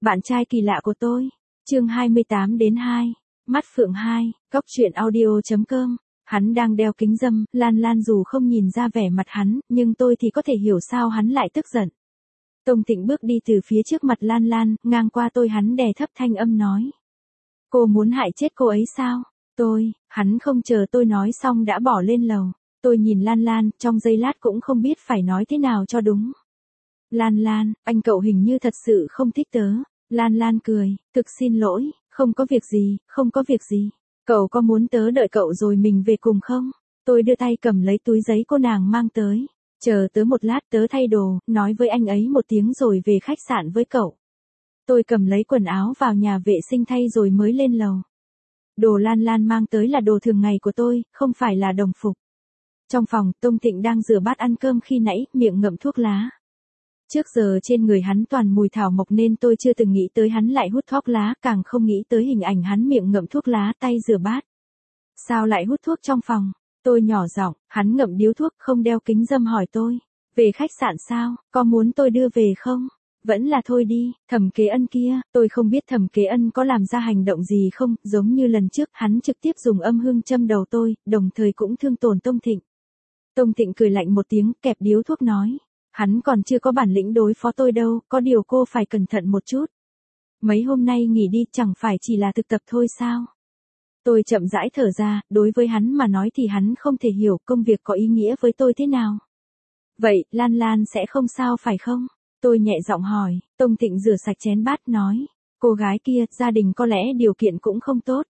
Bạn trai kỳ lạ của tôi. Chương 28-2. Mắt Phượng 2, Cóc truyện audio.com. Hắn đang đeo kính râm, Lan Lan dù không nhìn ra vẻ mặt hắn, nhưng tôi thì có thể hiểu sao hắn lại tức giận. Tông Tịnh bước đi từ phía trước mặt Lan Lan, ngang qua tôi, hắn đè thấp thanh âm nói. Cô muốn hại chết cô ấy sao? Hắn không chờ tôi nói xong đã bỏ lên lầu. Tôi nhìn Lan Lan, trong giây lát cũng không biết phải nói thế nào cho đúng. Lan Lan, anh cậu hình như thật sự không thích tớ. Lan Lan cười, thực xin lỗi, không có việc gì, không có việc gì. Cậu có muốn tớ đợi cậu rồi mình về cùng không? Tôi đưa tay cầm lấy túi giấy cô nàng mang tới. Chờ tớ một lát, tớ thay đồ, nói với anh ấy một tiếng rồi về khách sạn với cậu. Tôi cầm lấy quần áo vào nhà vệ sinh thay rồi mới lên lầu. Đồ Lan Lan mang tới là đồ thường ngày của tôi, không phải là đồng phục. Trong phòng, Tông Tịnh đang rửa bát ăn cơm khi nãy, miệng ngậm thuốc lá. Trước giờ trên người hắn toàn mùi thảo mộc nên tôi chưa từng nghĩ tới hắn lại hút thuốc lá, càng không nghĩ tới hình ảnh hắn miệng ngậm thuốc lá tay rửa bát. Sao lại hút thuốc trong phòng? Tôi nhỏ giọng, hắn ngậm điếu thuốc không đeo kính râm hỏi tôi. Về khách sạn sao, có muốn tôi đưa về không? Vẫn là thôi đi, Thẩm Kế Ân kia, tôi không biết Thẩm Kế Ân có làm ra hành động gì không, giống như lần trước hắn trực tiếp dùng âm hương châm đầu tôi, đồng thời cũng thương tổn Tông Thịnh. Tông Thịnh cười lạnh một tiếng, kẹp điếu thuốc nói. Hắn còn chưa có bản lĩnh đối phó tôi đâu, có điều cô phải cẩn thận một chút. Mấy hôm nay nghỉ đi chẳng phải chỉ là thực tập thôi sao? Tôi chậm rãi thở ra, đối với hắn mà nói thì hắn không thể hiểu công việc có ý nghĩa với tôi thế nào. Vậy, Lan Lan sẽ không sao phải không? Tôi nhẹ giọng hỏi, Tông Thịnh rửa sạch chén bát nói. Cô gái kia, gia đình có lẽ điều kiện cũng không tốt.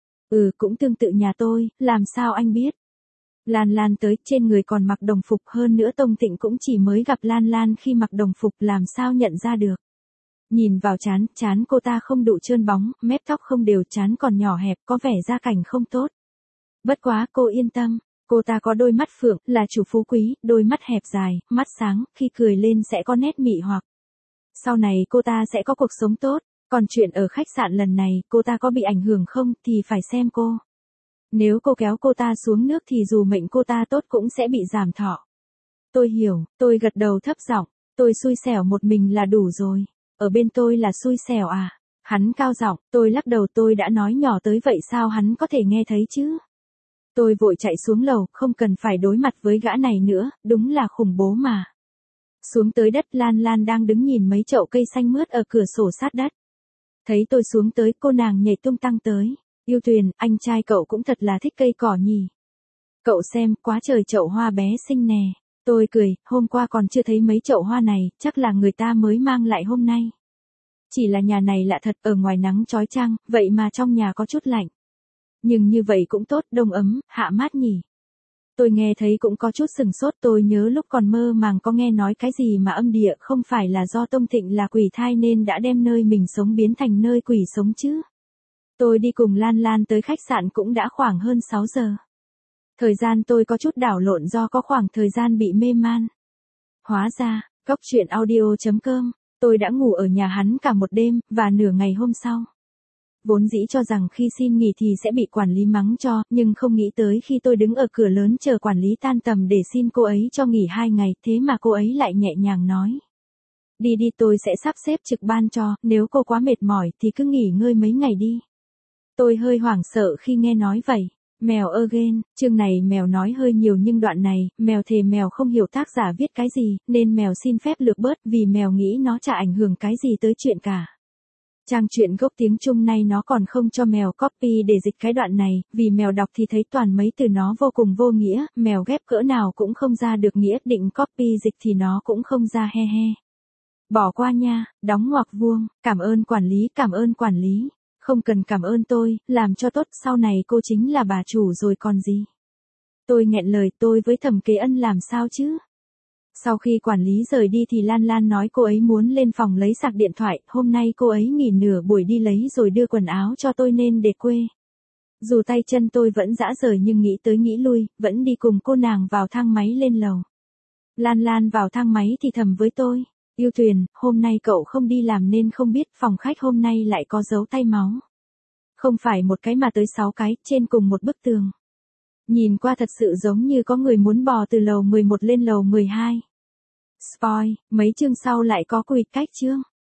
Cũng tương tự nhà tôi, làm sao anh biết? Lan Lan tới, trên người còn mặc đồng phục, hơn nữa Tông Tịnh cũng chỉ mới gặp Lan Lan khi mặc đồng phục, làm sao nhận ra được. Nhìn vào trán cô ta không đủ trơn bóng, mép tóc không đều, trán còn nhỏ hẹp, có vẻ gia cảnh không tốt. Bất quá cô yên tâm, cô ta có đôi mắt phượng, là chủ phú quý, đôi mắt hẹp dài, mắt sáng, khi cười lên sẽ có nét mị hoặc. Sau này cô ta sẽ có cuộc sống tốt, còn chuyện ở khách sạn lần này, cô ta có bị ảnh hưởng không thì phải xem cô. Nếu cô kéo cô ta xuống nước thì dù mệnh cô ta tốt cũng sẽ bị giảm thọ. Tôi hiểu, tôi gật đầu thấp giọng, tôi xui xẻo một mình là đủ rồi. Ở bên tôi là xui xẻo à? Hắn cao giọng, tôi lắc đầu, tôi đã nói nhỏ tới vậy sao hắn có thể nghe thấy chứ? Tôi vội chạy xuống lầu, không cần phải đối mặt với gã này nữa, đúng là khủng bố mà. Xuống tới đất, Lan Lan đang đứng nhìn mấy chậu cây xanh mướt ở cửa sổ sát đất. Thấy tôi xuống tới, cô nàng nhảy tung tăng tới. Yêu Tuyền, anh trai cậu cũng thật là thích cây cỏ nhỉ. Cậu xem, quá trời chậu hoa bé xinh nè. Tôi cười, hôm qua còn chưa thấy mấy chậu hoa này, chắc là người ta mới mang lại hôm nay. Chỉ là nhà này lạ thật, ở ngoài nắng chói chang, vậy mà trong nhà có chút lạnh. Nhưng như vậy cũng tốt, đông ấm, hạ mát nhỉ. Tôi nghe thấy cũng có chút sừng sốt, tôi nhớ lúc còn mơ màng có nghe nói cái gì mà âm địa không phải là do Tông Thịnh là quỷ thai nên đã đem nơi mình sống biến thành nơi quỷ sống chứ. Tôi đi cùng Lan Lan tới khách sạn cũng đã khoảng hơn 6 giờ. Thời gian tôi có chút đảo lộn do có khoảng thời gian bị mê man. Hóa ra, Cóc truyện audio.com, tôi đã ngủ ở nhà hắn cả một đêm, và nửa ngày hôm sau. Vốn dĩ cho rằng khi xin nghỉ thì sẽ bị quản lý mắng cho, nhưng không nghĩ tới khi tôi đứng ở cửa lớn chờ quản lý tan tầm để xin cô ấy cho nghỉ 2 ngày, thế mà cô ấy lại nhẹ nhàng nói. Đi đi, tôi sẽ sắp xếp trực ban cho, nếu cô quá mệt mỏi thì cứ nghỉ ngơi mấy ngày đi. Tôi hơi hoảng sợ khi nghe nói vậy. Mèo again, chương này mèo nói hơi nhiều nhưng đoạn này, mèo thề mèo không hiểu tác giả viết cái gì, nên mèo xin phép lược bớt vì mèo nghĩ nó chả ảnh hưởng cái gì tới chuyện cả. Trang truyện gốc tiếng Trung này nó còn không cho mèo copy để dịch cái đoạn này, vì mèo đọc thì thấy toàn mấy từ nó vô cùng vô nghĩa, mèo ghép cỡ nào cũng không ra được nghĩa, định copy dịch thì nó cũng không ra he he. Bỏ qua nha, đóng ngoặc vuông, cảm ơn quản lý. Không cần cảm ơn tôi, làm cho tốt, sau này cô chính là bà chủ rồi còn gì. Tôi nghẹn lời, tôi với Thẩm Kế Ân làm sao chứ? Sau khi quản lý rời đi thì Lan Lan nói cô ấy muốn lên phòng lấy sạc điện thoại, hôm nay cô ấy nghỉ nửa buổi đi lấy rồi đưa quần áo cho tôi nên để quê. Dù tay chân tôi vẫn rã rời nhưng nghĩ tới nghĩ lui, vẫn đi cùng cô nàng vào thang máy lên lầu. Lan Lan vào thang máy thì thầm với tôi. Yêu Tuyền, hôm nay cậu không đi làm nên không biết phòng khách hôm nay lại có dấu tay máu. Không phải một cái mà tới 6 cái, trên cùng một bức tường. Nhìn qua thật sự giống như có người muốn bò từ lầu 11 lên lầu 12. Spoil, mấy chương sau lại có quỵt cách chương.